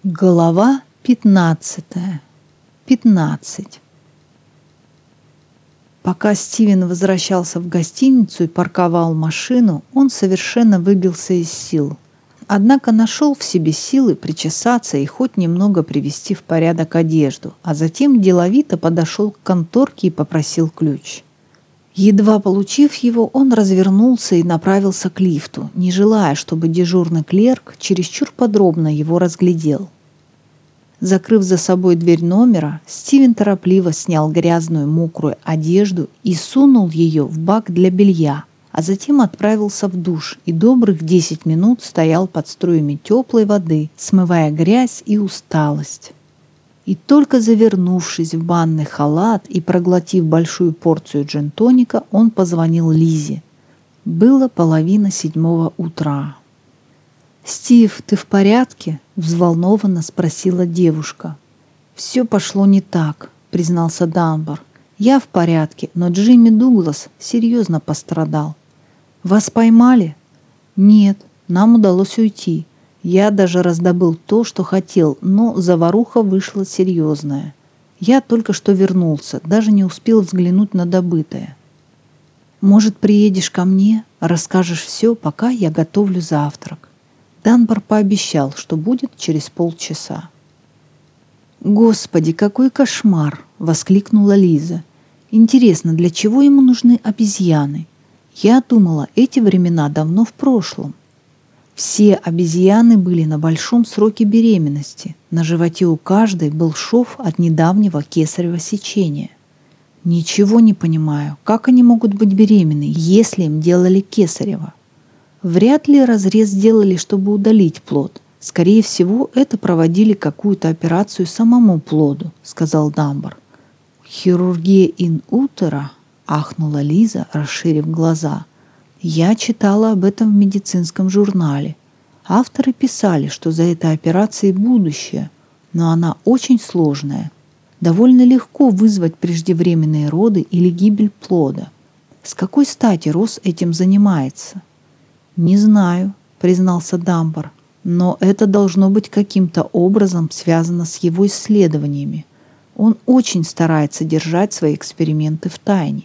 Глава 15. 15. Пока Стивен возвращался в гостиницу и парковал машину, он совершенно выбился из сил. Однако нашел в себе силы причесаться и хоть немного привести в порядок одежду, а затем деловито подошел к конторке и попросил ключ. Едва получив его, он развернулся и направился к лифту, не желая, чтобы дежурный клерк чересчур подробно его разглядел. Закрыв за собой дверь номера, Стивен торопливо снял грязную мокрую одежду и сунул ее в бак для белья, а затем отправился в душ и добрых 10 минут стоял под струями теплой воды, смывая грязь и усталость. И только завернувшись в банный халат и проглотив большую порцию джин-тоника, он позвонил Лизе. Было 6:30 утра. «Стив, ты в порядке?» – взволнованно спросила девушка. «Все пошло не так», – признался Данбар. «Я в порядке, но Джимми Дуглас серьезно пострадал». «Вас поймали?» «Нет, нам удалось уйти. Я даже раздобыл то, что хотел, но заваруха вышла серьезная. Я только что вернулся, даже не успел взглянуть на добытое». «Может, приедешь ко мне, расскажешь все, пока я готовлю завтрак?» Данбар пообещал, что будет через полчаса. «Господи, какой кошмар!» — воскликнула Лиза. «Интересно, для чего ему нужны обезьяны? Я думала, эти времена давно в прошлом». Все обезьяны были на большом сроке беременности. На животе у каждой был шов от недавнего кесарево сечения. «Ничего не понимаю, как они могут быть беременны, если им делали кесарево?» Вряд ли разрез сделали, чтобы удалить плод. Скорее всего, это проводили какую-то операцию самому плоду, сказал Данбар. «Хирургия ин утера?» – ахнула Лиза, расширив глаза. «Я читала об этом в медицинском журнале. Авторы писали, что за этой операцией будущее, но она очень сложная. Довольно легко вызвать преждевременные роды или гибель плода. С какой стати Росс этим занимается?» «Не знаю», — признался Данбар, «но это должно быть каким-то образом связано с его исследованиями. Он очень старается держать свои эксперименты в тайне».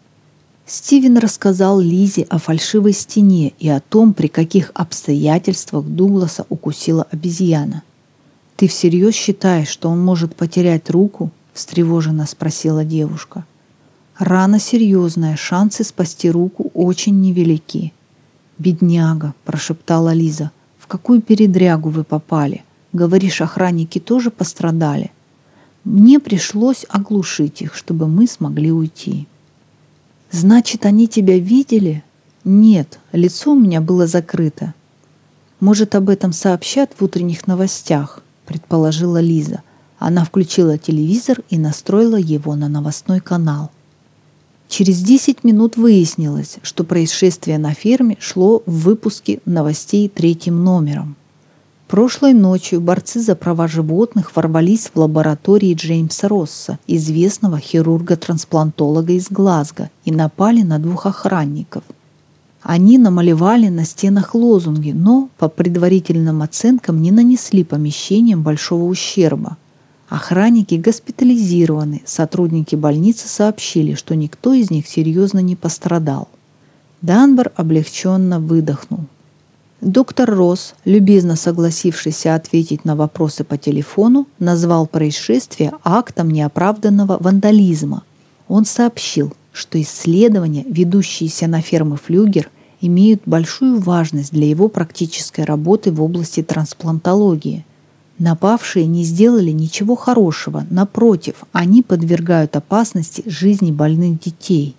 Стивен рассказал Лизе о фальшивой стене и о том, при каких обстоятельствах Дугласа укусила обезьяна. «Ты всерьез считаешь, что он может потерять руку?» — встревоженно спросила девушка. «Рана серьезная, шансы спасти руку очень невелики». «Бедняга», – прошептала Лиза, – «в какую передрягу вы попали? Говоришь, охранники тоже пострадали?» «Мне пришлось оглушить их, чтобы мы смогли уйти». «Значит, они тебя видели?» «Нет, лицо у меня было закрыто». «Может, об этом сообщат в утренних новостях?» – предположила Лиза. Она включила телевизор и настроила его на новостной канал. Через 10 минут выяснилось, что происшествие на ферме шло в выпуске новостей 3-м номером. Прошлой ночью борцы за права животных ворвались в лаборатории Джеймса Росса, известного хирурга-трансплантолога из Глазго, и напали на 2 охранников. Они намалевали на стенах лозунги, но, по предварительным оценкам, не нанесли помещениям большого ущерба. Охранники госпитализированы, сотрудники больницы сообщили, что никто из них серьезно не пострадал. Данбар облегченно выдохнул. Доктор Росс, любезно согласившийся ответить на вопросы по телефону, назвал происшествие актом неоправданного вандализма. Он сообщил, что исследования, ведущиеся на ферме Флюгер, имеют большую важность для его практической работы в области трансплантологии. Напавшие не сделали ничего хорошего, напротив, они подвергают опасности жизни больных детей.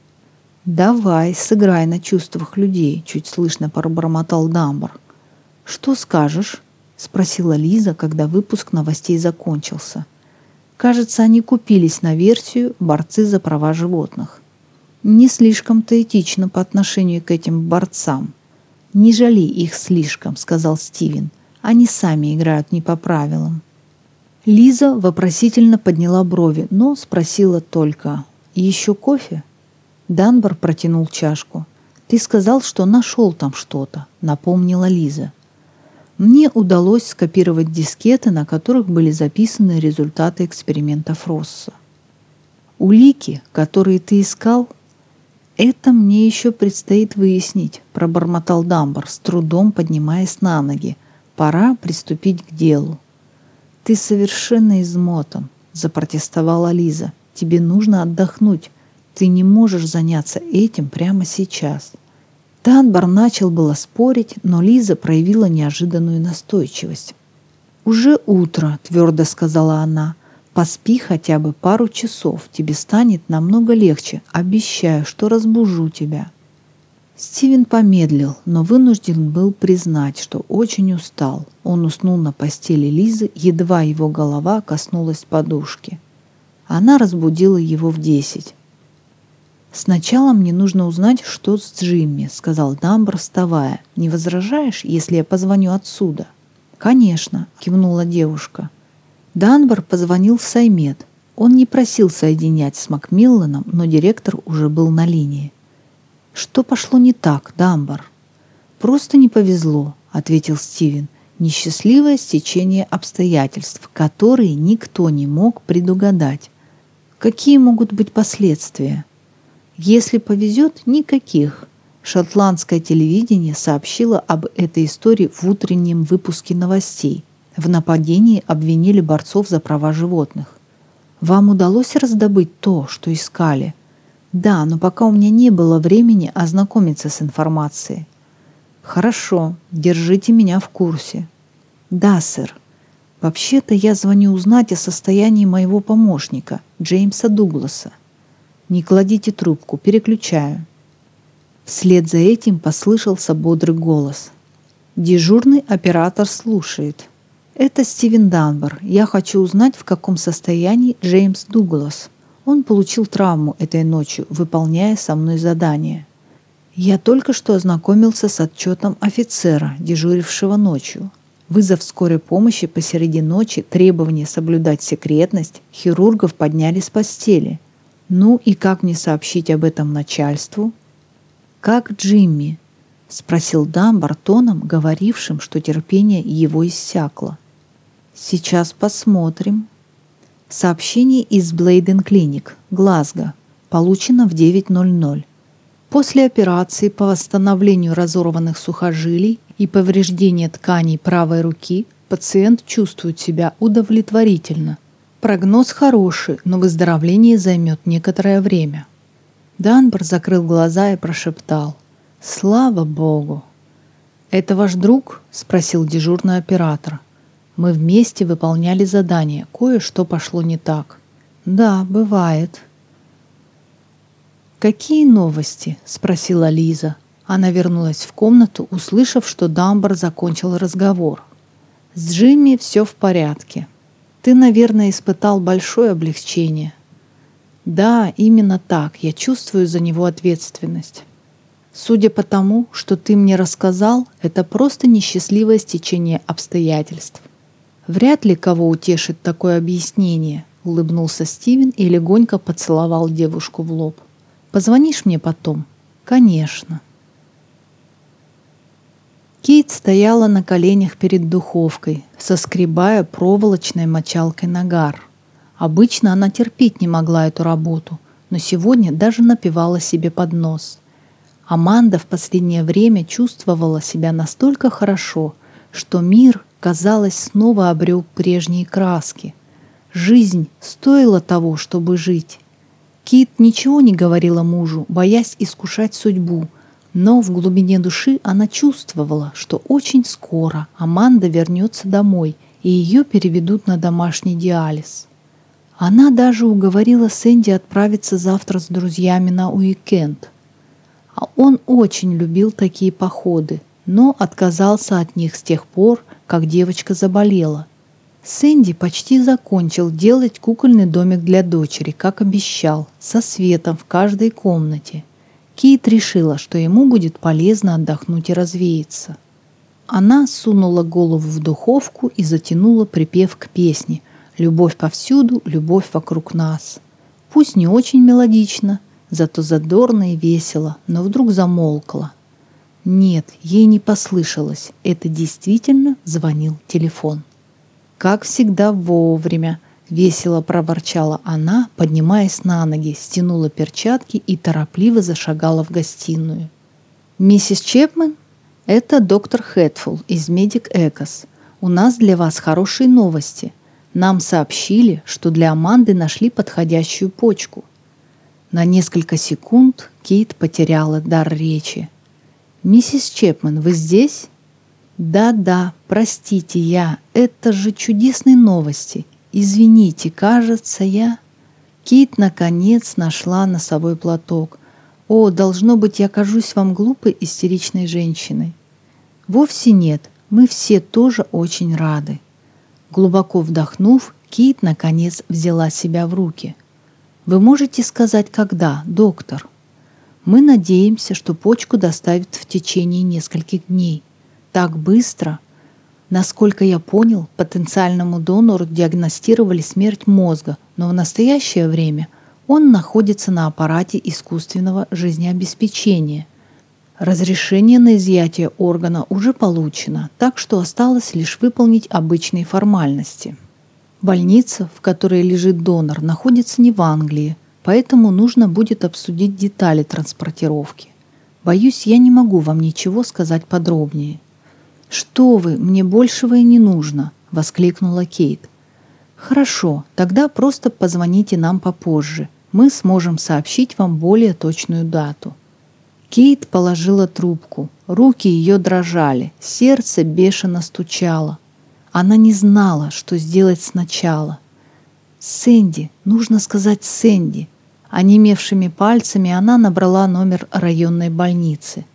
«Давай, сыграй на чувствах людей», — чуть слышно пробормотал Данбар. «Что скажешь?» — спросила Лиза, когда выпуск новостей закончился. Кажется, они купились на версию «Борцы за права животных». Не слишком-то этично по отношению к этим борцам. «Не жалей их слишком», — сказал Стивен. Они сами играют не по правилам. Лиза вопросительно подняла брови, но спросила только: «Еще кофе?» Данбар протянул чашку. «Ты сказал, что нашел там что-то», — напомнила Лиза. Мне удалось скопировать дискеты, на которых были записаны результаты экспериментов Росса. Улики, которые ты искал, это мне еще предстоит выяснить, пробормотал Дамбар, с трудом поднимаясь на ноги. Пора приступить к делу. Ты совершенно измотан, запротестовала Лиза. Тебе нужно отдохнуть. Ты не можешь заняться этим прямо сейчас. Дамбар начал было спорить, но Лиза проявила неожиданную настойчивость. «Уже утро», — твердо сказала она. «Поспи хотя бы пару часов. Тебе станет намного легче. Обещаю, что разбужу тебя». Стивен помедлил, но вынужден был признать, что очень устал. Он уснул на постели Лизы, едва его голова коснулась подушки. Она разбудила его в 10. «Сначала мне нужно узнать, что с Джимми», — сказал Дамбар, вставая. «Не возражаешь, если я позвоню отсюда?» «Конечно», — кивнула девушка. Дамбар позвонил в Саймед. Он не просил соединять с Макмилланом, но директор уже был на линии. «Что пошло не так, Дамбар?» «Просто не повезло», — ответил Стивен. «Несчастливое стечение обстоятельств, которые никто не мог предугадать. Какие могут быть последствия?» «Если повезет, никаких». Шотландское телевидение сообщило об этой истории в утреннем выпуске новостей. В нападении обвинили борцов за права животных. «Вам удалось раздобыть то, что искали?» «Да, но пока у меня не было времени ознакомиться с информацией». «Хорошо, держите меня в курсе». «Да, сэр. Вообще-то я звоню узнать о состоянии моего помощника, Джеймса Дугласа». «Не кладите трубку, переключаю». Вслед за этим послышался бодрый голос. «Дежурный оператор слушает». «Это Стивен Дамбар. Я хочу узнать, в каком состоянии Джеймс Дуглас. Он получил травму этой ночью, выполняя со мной задание. Я только что ознакомился с отчетом офицера, дежурившего ночью. Вызов скорой помощи посреди ночи, требование соблюдать секретность, хирургов подняли с постели. Ну и как мне сообщить об этом начальству?» «Как Джимми?» — спросил Дамбар тоном, говорившим, что терпение его иссякло. «Сейчас посмотрим». Сообщение из Блейден Клиник, Глазго, получено в 9:00. После операции по восстановлению разорванных сухожилий и повреждения тканей правой руки пациент чувствует себя удовлетворительно. Прогноз хороший, но выздоровление займет некоторое время. Дамбар закрыл глаза и прошептал: «Слава Богу!» «Это ваш друг?» — спросил дежурный оператор. «Мы вместе выполняли задание. Кое-что пошло не так». «Да, бывает». «Какие новости?» — спросила Лиза. Она вернулась в комнату, услышав, что Дамбар закончил разговор. «С Джимми все в порядке. Ты, наверное, испытал большое облегчение». «Да, именно так. Я чувствую за него ответственность. Судя по тому, что ты мне рассказал, это просто несчастливое стечение обстоятельств». «Вряд ли кого утешит такое объяснение», — улыбнулся Стивен и легонько поцеловал девушку в лоб. «Позвонишь мне потом?» «Конечно». Кейт стояла на коленях перед духовкой, соскребая проволочной мочалкой нагар. Обычно она терпеть не могла эту работу, но сегодня даже напевала себе под нос. Аманда в последнее время чувствовала себя настолько хорошо, что мир, казалось, снова обрел прежние краски. Жизнь стоила того, чтобы жить. Кейт ничего не говорила мужу, боясь искушать судьбу, но в глубине души она чувствовала, что очень скоро Аманда вернется домой и ее переведут на домашний диализ. Она даже уговорила Сэнди отправиться завтра с друзьями на уикенд. А он очень любил такие походы, но отказался от них с тех пор, как девочка заболела. Сэнди почти закончил делать кукольный домик для дочери, как обещал, со светом в каждой комнате. Кейт решила, что ему будет полезно отдохнуть и развеяться. Она сунула голову в духовку и затянула припев к песне «Любовь повсюду, любовь вокруг нас». Пусть не очень мелодично, зато задорно и весело, но вдруг замолкла. Нет, ей не послышалось. Это действительно звонил телефон. «Как всегда вовремя», — весело проворчала она, поднимаясь на ноги, стянула перчатки и торопливо зашагала в гостиную. «Миссис Чепмен, это доктор Хэтфул из Медик Экос. У нас для вас хорошие новости. Нам сообщили, что для Аманды нашли подходящую почку». На несколько секунд Кейт потеряла дар речи. «Миссис Чепмен, вы здесь?» «Да, простите, это же чудесные новости. Извините, кажется, я...» Кейт наконец нашла носовой платок. «О, должно быть, я кажусь вам глупой, истеричной женщиной». «Вовсе нет, мы все тоже очень рады». Глубоко вдохнув, Кейт наконец взяла себя в руки. «Вы можете сказать, когда, доктор?» «Мы надеемся, что почку доставят в течение нескольких дней». «Так быстро?» «Насколько я понял, потенциальному донору диагностировали смерть мозга, но в настоящее время он находится на аппарате искусственного жизнеобеспечения. Разрешение на изъятие органа уже получено, так что осталось лишь выполнить обычные формальности». Больница, в которой лежит донор, находится не в Англии, поэтому нужно будет обсудить детали транспортировки. Боюсь, я не могу вам ничего сказать подробнее. «Что вы, мне большего и не нужно!» — воскликнула Кейт. «Хорошо, тогда просто позвоните нам попозже. Мы сможем сообщить вам более точную дату». Кейт положила трубку. Руки ее дрожали, сердце бешено стучало. Она не знала, что сделать сначала. «Сэнди, нужно сказать Сэнди». Онемевшими пальцами она набрала номер районной больницы.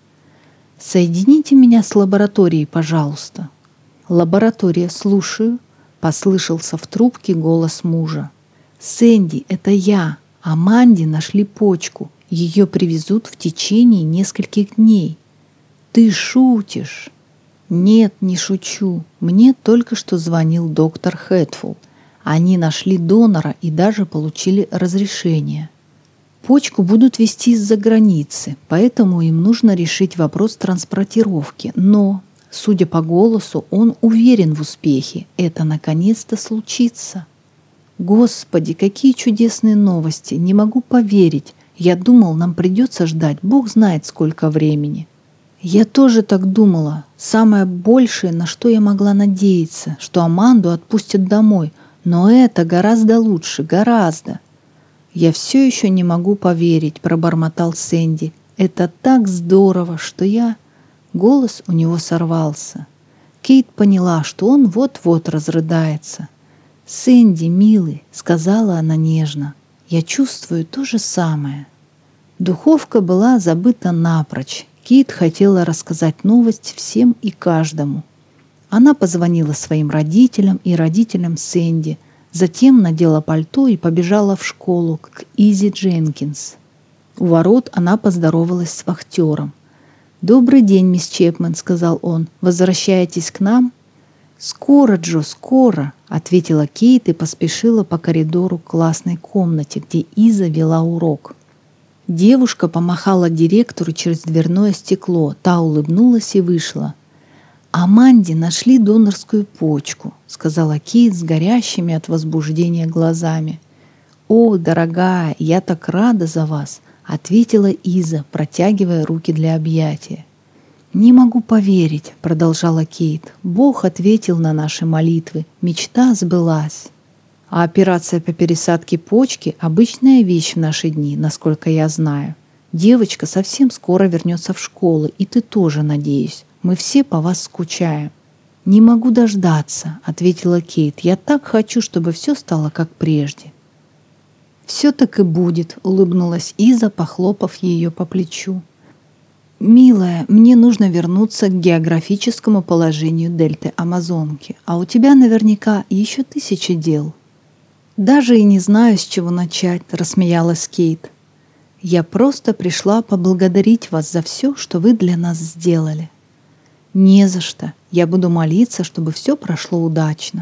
«Соедините меня с лабораторией, пожалуйста». «Лаборатория, слушаю», — послышался в трубке голос мужа. «Сэнди, это я. Аманде нашли почку. Ее привезут в течение нескольких дней». «Ты шутишь?» «Нет, не шучу. Мне только что звонил доктор Хэтфул. Они нашли донора и даже получили разрешение. Почку будут везти из-за границы, поэтому им нужно решить вопрос транспортировки. Но, судя по голосу, он уверен в успехе. Это наконец-то случится». «Господи, какие чудесные новости! Не могу поверить. Я думал, нам придется ждать, Бог знает сколько времени». «Я тоже так думала. Самое большее, на что я могла надеяться, что Аманду отпустят домой. Но это гораздо лучше, гораздо». «Я все еще не могу поверить», — пробормотал Сэнди. «Это так здорово, что я...» Голос у него сорвался. Кейт поняла, что он вот-вот разрыдается. «Сэнди, милый», — сказала она нежно, — «я чувствую то же самое». Духовка была забыта напрочь. Кейт хотела рассказать новость всем и каждому. Она позвонила своим родителям и родителям Сэнди, затем надела пальто и побежала в школу к Изи Дженкинс. У ворот она поздоровалась с вахтером. «Добрый день, мисс Чепмен», — сказал он. «Возвращаетесь к нам?» «Скоро, Джо, скоро», — ответила Кейт и поспешила по коридору к классной комнате, где Иза вела урок. Девушка помахала директору через дверное стекло. Та улыбнулась и вышла. «Аманде нашли донорскую почку», — сказала Кейт с горящими от возбуждения глазами. «О, дорогая, я так рада за вас», — ответила Иза, протягивая руки для объятия. «Не могу поверить», — продолжала Кейт. «Бог ответил на наши молитвы. Мечта сбылась». «А операция по пересадке почки — обычная вещь в наши дни, насколько я знаю. Девочка совсем скоро вернется в школу, и ты тоже, надеюсь. Мы все по вас скучаем». «Не могу дождаться», — ответила Кейт. «Я так хочу, чтобы все стало как прежде». «Все так и будет», — улыбнулась Иза, похлопав ее по плечу. «Милая, мне нужно вернуться к географическому положению дельты Амазонки, а у тебя наверняка еще 1000 дел». «Даже и не знаю, с чего начать», — рассмеялась Кейт. «Я просто пришла поблагодарить вас за все, что вы для нас сделали». «Не за что. Я буду молиться, чтобы все прошло удачно».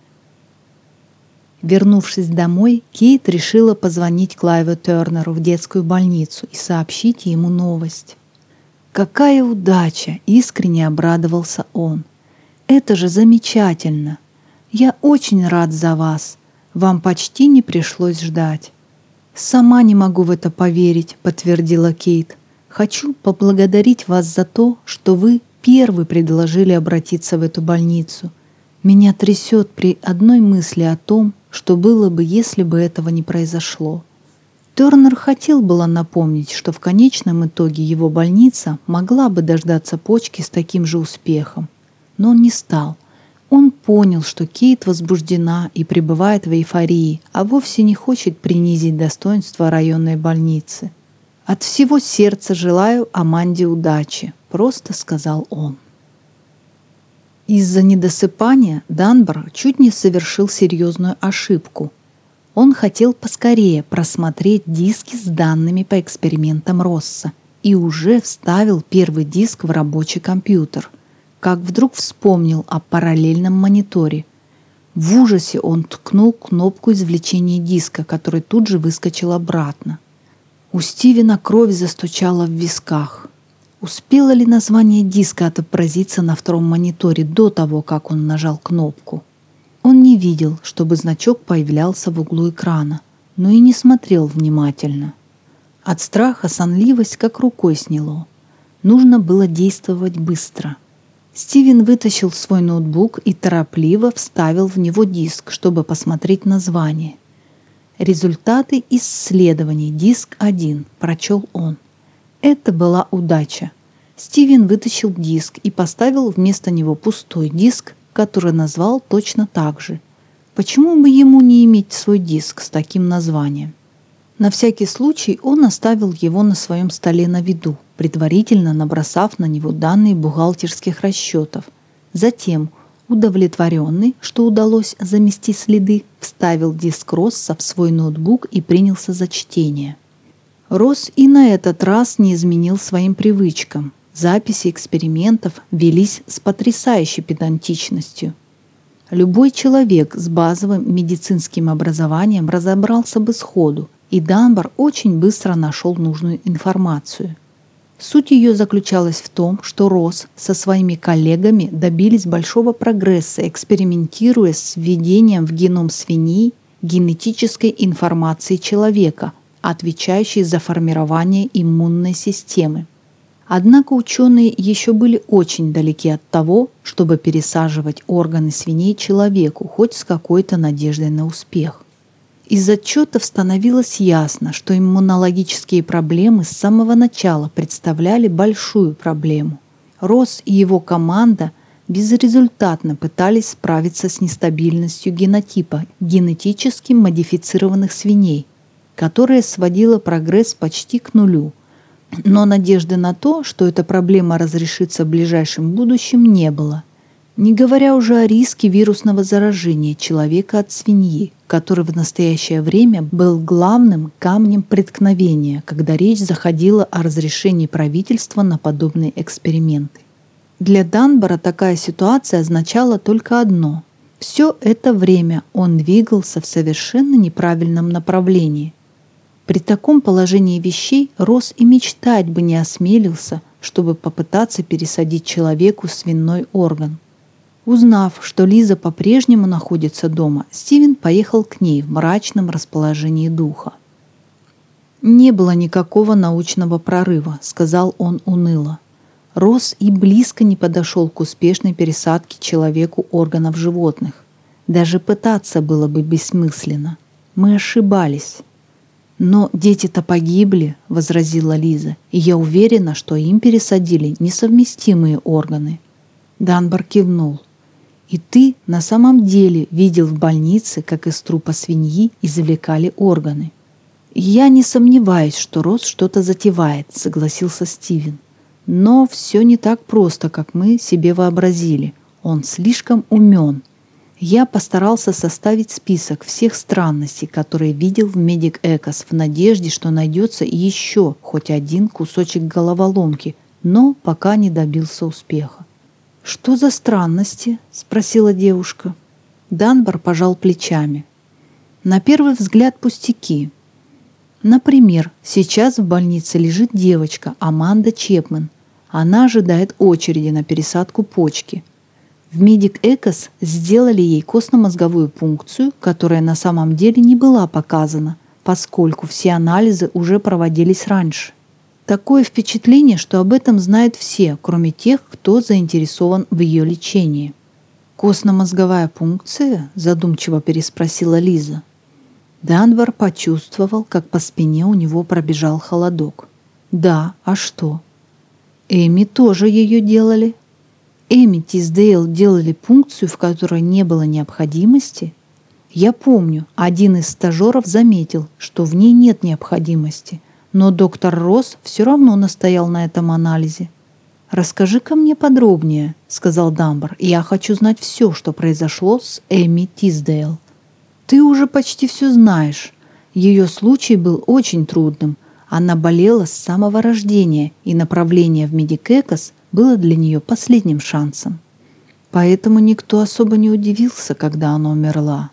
Вернувшись домой, Кейт решила позвонить Клайву Тернеру в детскую больницу и сообщить ему новость. «Какая удача!» — искренне обрадовался он. «Это же замечательно! Я очень рад за вас. Вам почти не пришлось ждать». «Сама не могу в это поверить», — подтвердила Кейт. «Хочу поблагодарить вас за то, что вы первый предложили обратиться в эту больницу. Меня трясет при одной мысли о том, что было бы, если бы этого не произошло». Тернер хотел было напомнить, что в конечном итоге его больница могла бы дождаться почки с таким же успехом. Но он не стал. Он понял, что Кейт возбуждена и пребывает в эйфории, а вовсе не хочет принизить достоинство районной больницы. «От всего сердца желаю Аманде удачи», — просто сказал он. Из-за недосыпания Данбар чуть не совершил серьезную ошибку. Он хотел поскорее просмотреть диски с данными по экспериментам Росса и уже вставил первый диск в рабочий компьютер, как вдруг вспомнил о параллельном мониторе. В ужасе он ткнул кнопку извлечения диска, который тут же выскочил обратно. У Стивена кровь застучала в висках. Успело ли название диска отобразиться на втором мониторе до того, как он нажал кнопку? Он не видел, чтобы значок появлялся в углу экрана, но и не смотрел внимательно. От страха сонливость как рукой сняло. Нужно было действовать быстро. Стивен вытащил свой ноутбук и торопливо вставил в него диск, чтобы посмотреть название. «Результаты исследований. Диск 1», — прочел он. Это была удача. Стивен вытащил диск и поставил вместо него пустой диск, который назвал точно так же. Почему бы ему не иметь свой диск с таким названием? На всякий случай он оставил его на своем столе на виду, предварительно набросав на него данные бухгалтерских расчетов. Затем, удовлетворенный, что удалось замести следы, вставил диск Росса в свой ноутбук и принялся за чтение. Росс и на этот раз не изменил своим привычкам. Записи экспериментов велись с потрясающей педантичностью. Любой человек с базовым медицинским образованием разобрался бы сходу, и Данбар очень быстро нашел нужную информацию. Суть ее заключалась в том, что Росс со своими коллегами добились большого прогресса, экспериментируя с введением в геном свиней генетической информации человека, отвечающей за формирование иммунной системы. Однако ученые еще были очень далеки от того, чтобы пересаживать органы свиней человеку хоть с какой-то надеждой на успех. Из отчетов становилось ясно, что иммунологические проблемы с самого начала представляли большую проблему. Росс и его команда безрезультатно пытались справиться с нестабильностью генотипа генетически модифицированных свиней, которая сводила прогресс почти к нулю. Но надежды на то, что эта проблема разрешится в ближайшем будущем, не было. Не говоря уже о риске вирусного заражения человека от свиньи, который в настоящее время был главным камнем преткновения, когда речь заходила о разрешении правительства на подобные эксперименты. Для Данбара такая ситуация означала только одно. Все это время он двигался в совершенно неправильном направлении. При таком положении вещей Росс и мечтать бы не осмелился, чтобы попытаться пересадить человеку свиной орган. Узнав, что Лиза по-прежнему находится дома, Стивен поехал к ней в мрачном расположении духа. «Не было никакого научного прорыва», — сказал он уныло. Росс и близко не подошел к успешной пересадке человеку органов животных. Даже пытаться было бы бессмысленно. Мы ошибались. «Но дети-то погибли», — возразила Лиза, «и я уверена, что им пересадили несовместимые органы». Данбар кивнул. «И ты на самом деле видел в больнице, как из трупа свиньи извлекали органы?» «Я не сомневаюсь, что Росс что-то затевает», — согласился Стивен. «Но все не так просто, как мы себе вообразили. Он слишком умен. Я постарался составить список всех странностей, которые видел в Медик Экос, в надежде, что найдется еще хоть один кусочек головоломки, но пока не добился успеха». «Что за странности?» — спросила девушка. Данбар пожал плечами. «На первый взгляд пустяки. Например, сейчас в больнице лежит девочка Аманда Чепмен. Она ожидает очереди на пересадку почки. В Medic Ecos сделали ей костно-мозговую пункцию, которая на самом деле не была показана, поскольку все анализы уже проводились раньше. Такое впечатление, что об этом знают все, кроме тех, кто заинтересован в ее лечении. «Костно-мозговая пункция?» – задумчиво переспросила Лиза. Данбар почувствовал, как по спине у него пробежал холодок. «Да, а что?» «Эми тоже ее делали». «Эми Тисдейл делали пункцию, в которой не было необходимости?» «Я помню, один из стажеров заметил, что в ней нет необходимости, но доктор Росс все равно настоял на этом анализе». «Расскажи-ка мне подробнее», — сказал Данбар. «Я хочу знать все, что произошло с Эми Тисдейл». «Ты уже почти все знаешь. Ее случай был очень трудным. Она болела с самого рождения, и направление в Medic Ecos было для нее последним шансом. Поэтому никто особо не удивился, когда она умерла».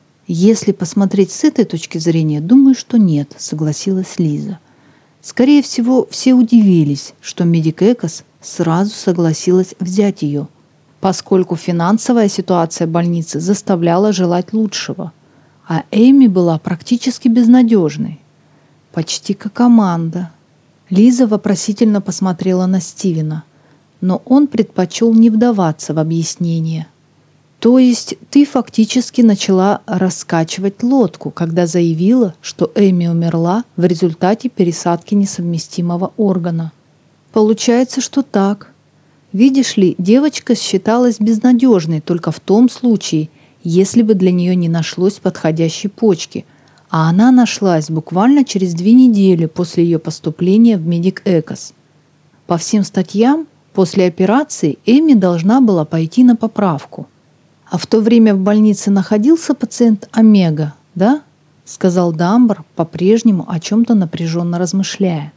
«Если посмотреть с этой точки зрения, думаю, что нет», — согласилась Лиза. «Скорее всего, все удивились, что Medic Ecos сразу согласилась взять ее, поскольку финансовая ситуация больницы заставляла желать лучшего, а Эми была практически безнадежной. Почти как Аманда». Лиза вопросительно посмотрела на Стивена, но он предпочел не вдаваться в объяснение. «То есть ты фактически начала раскачивать лодку, когда заявила, что Эми умерла в результате пересадки несовместимого органа?» «Получается, что так. Видишь ли, девочка считалась безнадежной только в том случае, если бы для нее не нашлось подходящей почки, а она нашлась буквально через 2 недели после ее поступления в Medic Ecos. По всем статьям, после операции Эми должна была пойти на поправку. А в то время в больнице находился пациент Омега, да?» — сказал Данбар, по-прежнему о чем-то напряженно размышляя.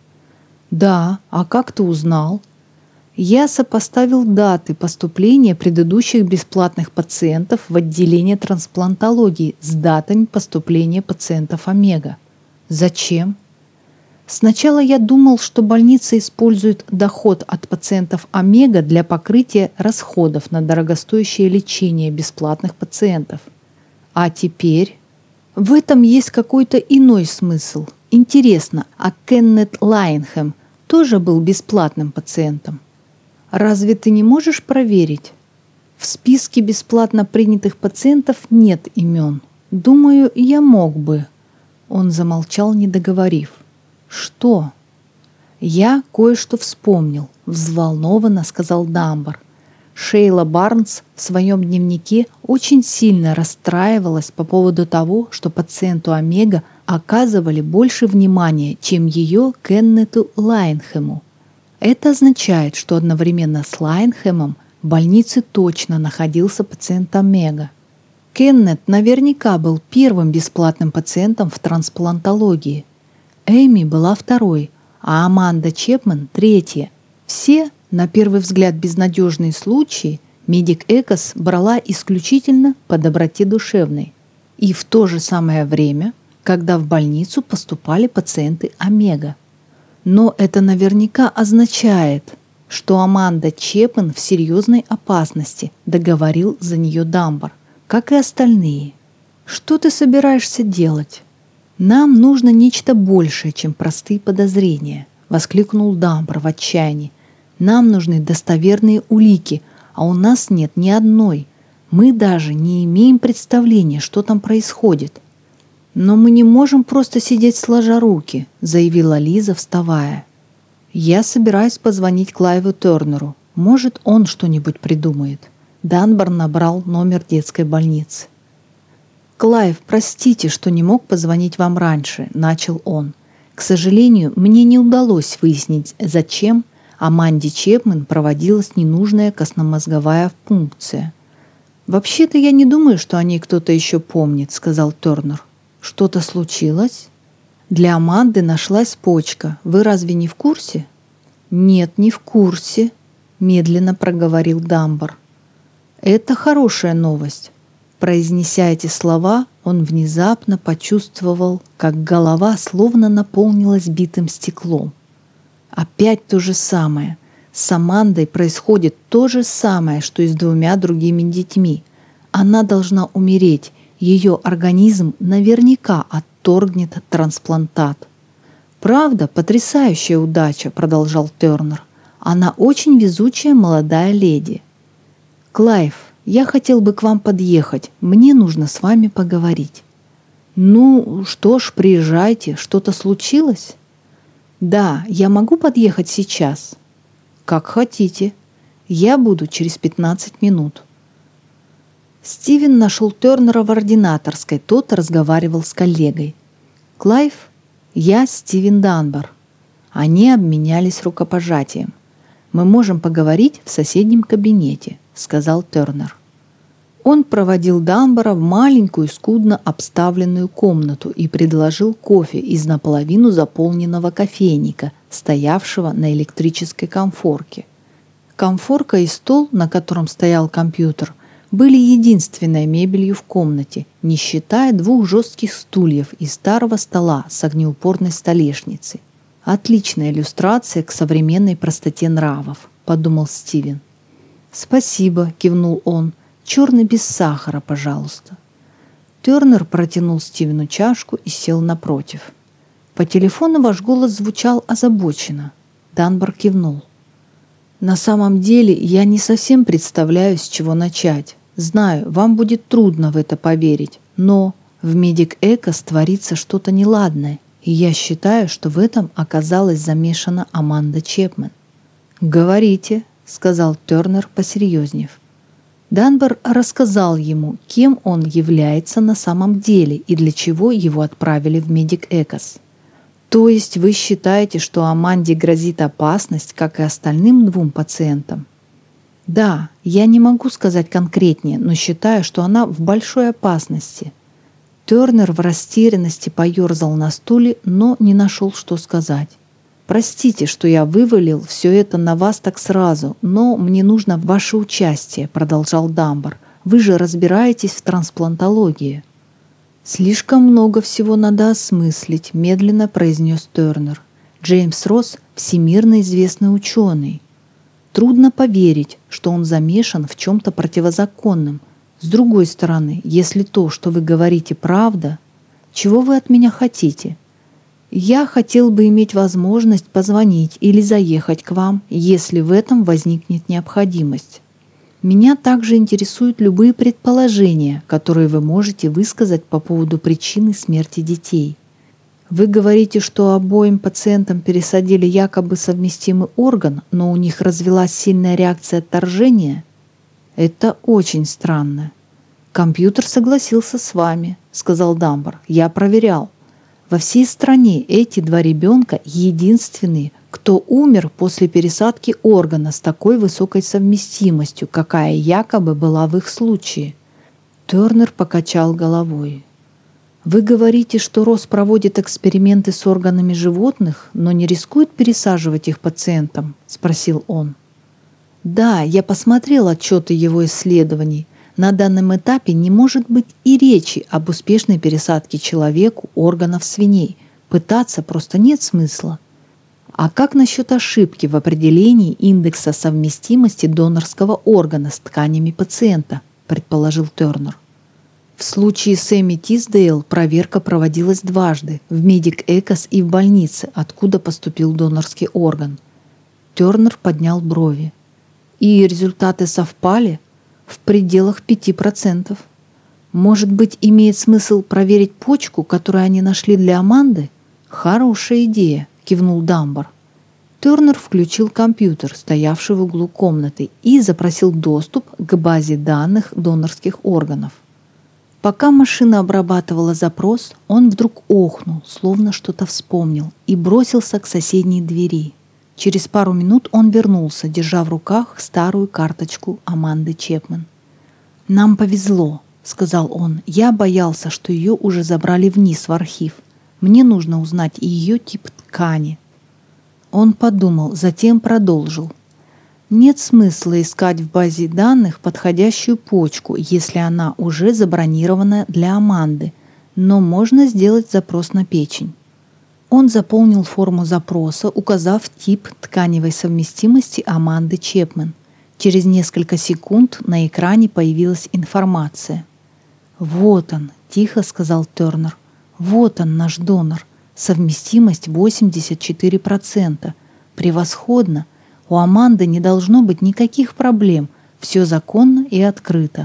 «Да, а как ты узнал?» «Я сопоставил даты поступления предыдущих бесплатных пациентов в отделение трансплантологии с датами поступления пациентов Омега». «Зачем?» «Сначала я думал, что больница использует доход от пациентов Омега для покрытия расходов на дорогостоящее лечение бесплатных пациентов. А теперь в этом есть какой-то иной смысл. Интересно, а Кеннет Лайнхэм тоже был бесплатным пациентом? Разве ты не можешь проверить? В списке бесплатно принятых пациентов нет имен. Думаю, я мог бы». Он замолчал, не договорив. «Что?» «Я кое-что вспомнил», — взволнованно сказал Данбар. Шейла Барнс в своем дневнике очень сильно расстраивалась по поводу того, что пациенту Омега оказывали больше внимания, чем ее Кеннету Лайнхэму. Это означает, что одновременно с Лайнхэмом в больнице точно находился пациент Омега. Кеннет наверняка был первым бесплатным пациентом в трансплантологии. Эми была второй, а Аманда Чепман – третья. Все, на первый взгляд, безнадежные случаи Medic Ecos брала исключительно по доброте душевной. И в то же самое время, когда в больницу поступали пациенты Омега. Но это наверняка означает, что Аманда Чепман в серьезной опасности, договорил за нее Данбар, как и остальные. «Что ты собираешься делать?» «Нам нужно нечто большее, чем простые подозрения», — воскликнул Данбар в отчаянии. «Нам нужны достоверные улики, а у нас нет ни одной. Мы даже не имеем представления, что там происходит». «Но мы не можем просто сидеть сложа руки», — заявила Лиза, вставая. «Я собираюсь позвонить Клайву Тернеру. Может, он что-нибудь придумает». Данбар набрал номер детской больницы. «Клайв, простите, что не мог позвонить вам раньше», — начал он. «К сожалению, мне не удалось выяснить, зачем Аманде Чепман проводилась ненужная костно-мозговая пункция». «Вообще-то я не думаю, что о ней кто-то еще помнит», — сказал Тернер. «Что-то случилось?» «Для Аманды нашлась почка. Вы разве не в курсе?» «Нет, не в курсе», — медленно проговорил Данбар. «Это хорошая новость». Произнеся эти слова, он внезапно почувствовал, как голова словно наполнилась битым стеклом. Опять то же самое. С Амандой происходит то же самое, что и с 2 другими детьми. Она должна умереть. Ее организм наверняка отторгнет трансплантат. «Правда, потрясающая удача», — продолжал Тернер. «Она очень везучая молодая леди». «Клайв, я хотел бы к вам подъехать. Мне нужно с вами поговорить». «Ну, что ж, приезжайте. Что-то случилось?» «Да, я могу подъехать сейчас?» «Как хотите. Я буду через 15 минут». Стивен нашел Тернера в ординаторской. Тот разговаривал с коллегой. «Клайв, я Стивен Данбар». Они обменялись рукопожатием. «Мы можем поговорить в соседнем кабинете», — сказал Тернер. Он проводил Данбара в маленькую, скудно обставленную комнату и предложил кофе из наполовину заполненного кофейника, стоявшего на электрической конфорке. Конфорка и стол, на котором стоял компьютер, были единственной мебелью в комнате, не считая 2 жестких стульев и старого стола с огнеупорной столешницей. «Отличная иллюстрация к современной простоте нравов», — подумал Стивен. «Спасибо», — кивнул он. «Черный без сахара, пожалуйста». Тернер протянул Стивену чашку и сел напротив. «По телефону ваш голос звучал озабоченно». Данбар кивнул. «На самом деле я не совсем представляю, с чего начать. Знаю, вам будет трудно в это поверить, но в Медик Экос творится что-то неладное, и я считаю, что в этом оказалась замешана Аманда Чепмен». «Говорите», — сказал Тернер, посерьезнев. Данбар рассказал ему, кем он является на самом деле и для чего его отправили в Медик Экос. «То есть вы считаете, что Аманде грозит опасность, как и остальным 2 пациентам?» «Да, я не могу сказать конкретнее, но считаю, что она в большой опасности». Тернер в растерянности поерзал на стуле, но не нашел, что сказать. «Простите, что я вывалил все это на вас так сразу, но мне нужно ваше участие», — продолжал Данбар. «Вы же разбираетесь в трансплантологии». «Слишком много всего надо осмыслить», — медленно произнес Тернер. «Джеймс Росс — всемирно известный ученый. Трудно поверить, что он замешан в чем-то противозаконном. С другой стороны, если то, что вы говорите, правда, чего вы от меня хотите? Я хотел бы иметь возможность позвонить или заехать к вам, если в этом возникнет необходимость. Меня также интересуют любые предположения, которые вы можете высказать по поводу причины смерти детей. Вы говорите, что обоим пациентам пересадили якобы совместимый орган, но у них развилась сильная реакция отторжения? Это очень странно. Компьютер согласился с вами, сказал Данбар. Я проверял. Во всей стране эти 2 ребенка единственные, кто умер после пересадки органа с такой высокой совместимостью, какая якобы была в их случае. Тернер покачал головой. «Вы говорите, что Росс проводит эксперименты с органами животных, но не рискует пересаживать их пациентам?» – спросил он. «Да, я посмотрел отчеты его исследований. На данном этапе не может быть и речи об успешной пересадке человеку органов свиней. Пытаться просто нет смысла». «А как насчет ошибки в определении индекса совместимости донорского органа с тканями пациента?» – предположил Тернер. В случае с Эми Тисдейл проверка проводилась дважды – в Медик Экос и в больнице, откуда поступил донорский орган. Тернер поднял брови. И результаты совпали в пределах 5%. Может быть, имеет смысл проверить почку, которую они нашли для Аманды? Хорошая идея, кивнул Данбар. Тернер включил компьютер, стоявший в углу комнаты, и запросил доступ к базе данных донорских органов. Пока машина обрабатывала запрос, он вдруг охнул, словно что-то вспомнил, и бросился к соседней двери. Через пару минут он вернулся, держа в руках старую карточку Аманды Чепмен. «Нам повезло», — сказал он. «Я боялся, что ее уже забрали вниз в архив. Мне нужно узнать и ее тип ткани». Он подумал, затем продолжил. «Нет смысла искать в базе данных подходящую почку, если она уже забронирована для Аманды, но можно сделать запрос на печень». Он заполнил форму запроса, указав тип тканевой совместимости Аманды Чепмен. Через несколько секунд на экране появилась информация. «Вот он», — тихо сказал Тернер. «Вот он, наш донор. Совместимость 84%. Превосходно. У Аманды не должно быть никаких проблем. Все законно и открыто».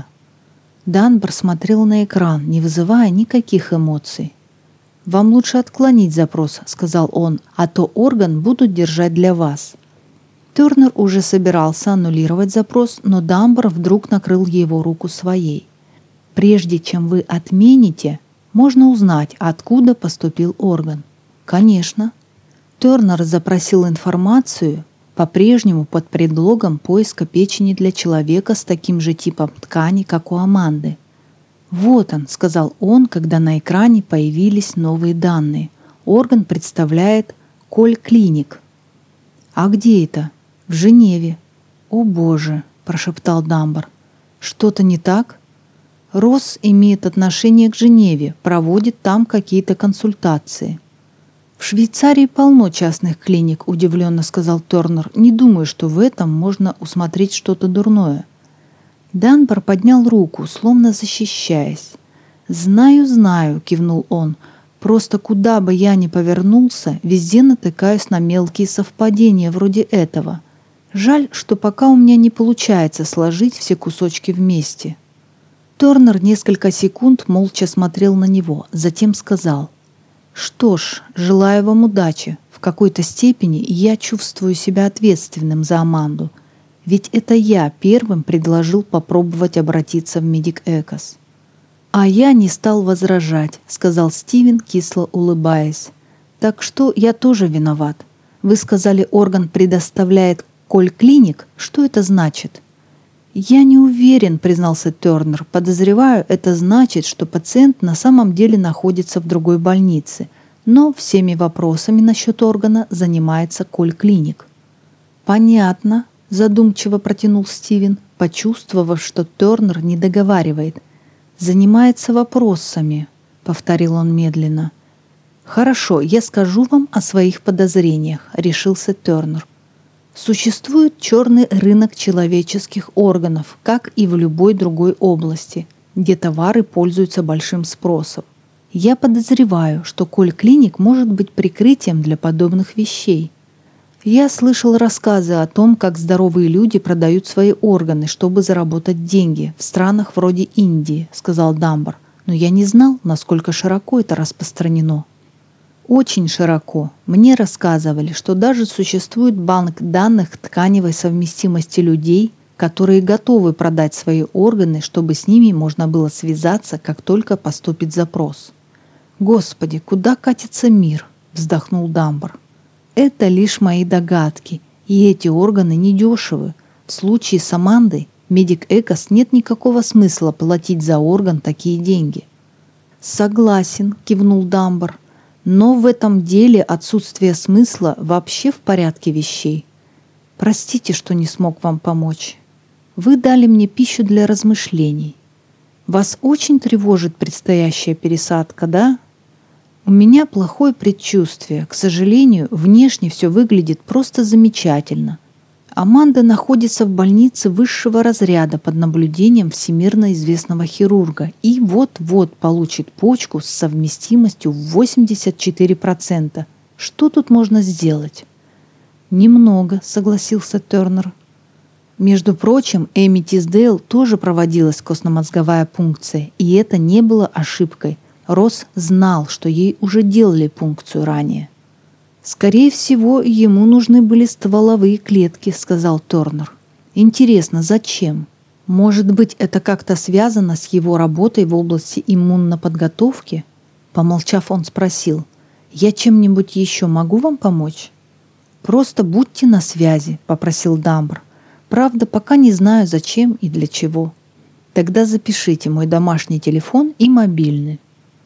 Данбар смотрел на экран, не вызывая никаких эмоций. «Вам лучше отклонить запрос», — сказал он, «а то орган будут держать для вас». Тернер уже собирался аннулировать запрос, но Данбар вдруг накрыл его руку своей. «Прежде чем вы отмените, можно узнать, откуда поступил орган». «Конечно». Тернер запросил информацию, по-прежнему под предлогом поиска печени для человека с таким же типом ткани, как у Аманды. «Вот он», — сказал он, когда на экране появились новые данные. «Орган представляет Коль-клиник». «А где это?» «В Женеве». «О боже», — прошептал Данбар. «Что-то не так?» «Росс имеет отношение к Женеве, проводит там какие-то консультации». «В Швейцарии полно частных клиник», — удивленно сказал Тернер. «Не думаю, что в этом можно усмотреть что-то дурное». Данбар поднял руку, словно защищаясь. «Знаю, знаю», — кивнул он. «Просто куда бы я ни повернулся, везде натыкаюсь на мелкие совпадения вроде этого. Жаль, что пока у меня не получается сложить все кусочки вместе». Тернер несколько секунд молча смотрел на него, затем сказал: «Что ж, желаю вам удачи. В какой-то степени я чувствую себя ответственным за Аманду. Ведь это я первым предложил попробовать обратиться в Медик Экос». «А я не стал возражать», — сказал Стивен, кисло улыбаясь. «Так что я тоже виноват. Вы сказали, орган предоставляет Коль-клиник. Что это значит?» «Я не уверен», — признался Тернер. «Подозреваю, это значит, что пациент на самом деле находится в другой больнице, но всеми вопросами насчет органа занимается Коль-клиник». «Понятно», — задумчиво протянул Стивен, почувствовав, что Тернер не договаривает. «Занимается вопросами», — повторил он медленно. «Хорошо, я скажу вам о своих подозрениях», — решился Тернер. Существует черный рынок человеческих органов, как и в любой другой области, где товары пользуются большим спросом. Я подозреваю, что Коль-клиник может быть прикрытием для подобных вещей. Я слышал рассказы о том, как здоровые люди продают свои органы, чтобы заработать деньги в странах вроде Индии, сказал Данбар, но я не знал, насколько широко это распространено. Очень широко. Мне рассказывали, что даже существует банк данных тканевой совместимости людей, которые готовы продать свои органы, чтобы с ними можно было связаться, как только поступит запрос. «Господи, куда катится мир?» — вздохнул Данбар. «Это лишь мои догадки, и эти органы недешевы. В случае с Амандой Медик Экос нет никакого смысла платить за орган такие деньги». «Согласен», — кивнул Данбар. «Но в этом деле отсутствие смысла вообще в порядке вещей. Простите, что не смог вам помочь. Вы дали мне пищу для размышлений. Вас очень тревожит предстоящая пересадка, да? У меня плохое предчувствие. К сожалению, внешне все выглядит просто замечательно. Аманда находится в больнице высшего разряда под наблюдением всемирно известного хирурга и вот-вот получит почку с совместимостью в 84%. Что тут можно сделать?» «Немного», — согласился Тернер. Между прочим, Эми Тисдейл тоже проводилась костно-мозговая пункция, и это не было ошибкой. Росс знал, что ей уже делали пункцию ранее. «Скорее всего, ему нужны были стволовые клетки», — сказал Тернер. «Интересно, зачем? Может быть, это как-то связано с его работой в области иммуноподготовки?» Помолчав, он спросил: «Я чем-нибудь еще могу вам помочь?» «Просто будьте на связи», — попросил Данбар. «Правда, пока не знаю, зачем и для чего. Тогда запишите мой домашний телефон и мобильный».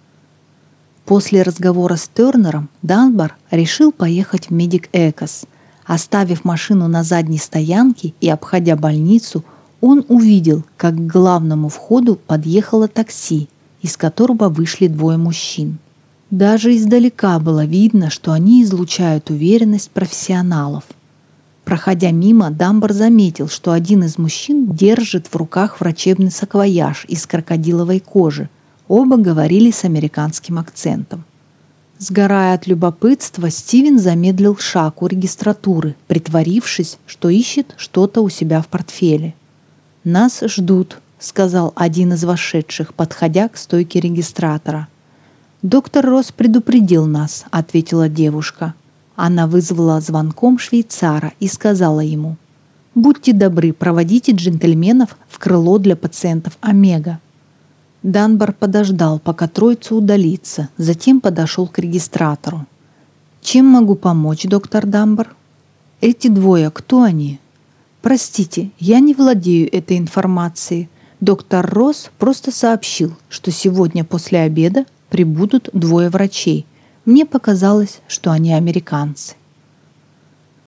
После разговора с Тернером Данбар решил поехать в Медик Экос. Оставив машину на задней стоянке и обходя больницу, он увидел, как к главному входу подъехало такси, из которого вышли двое мужчин. Даже издалека было видно, что они излучают уверенность профессионалов. Проходя мимо, Дамбар заметил, что один из мужчин держит в руках врачебный саквояж из крокодиловой кожи. Оба говорили с американским акцентом. Сгорая от любопытства, Стивен замедлил шаг у регистратуры, притворившись, что ищет что-то у себя в портфеле. «Нас ждут», — сказал один из вошедших, подходя к стойке регистратора. «Доктор Росс предупредил нас», — ответила девушка. Она вызвала звонком швейцара и сказала ему: «Будьте добры, проводите джентльменов в крыло для пациентов Омега». Данбар подождал, пока троица удалится, затем подошел к регистратору. «Чем могу помочь, доктор Данбар?» «Эти двое, кто они?» «Простите, я не владею этой информацией. Доктор Росс просто сообщил, что сегодня после обеда прибудут двое врачей. Мне показалось, что они американцы».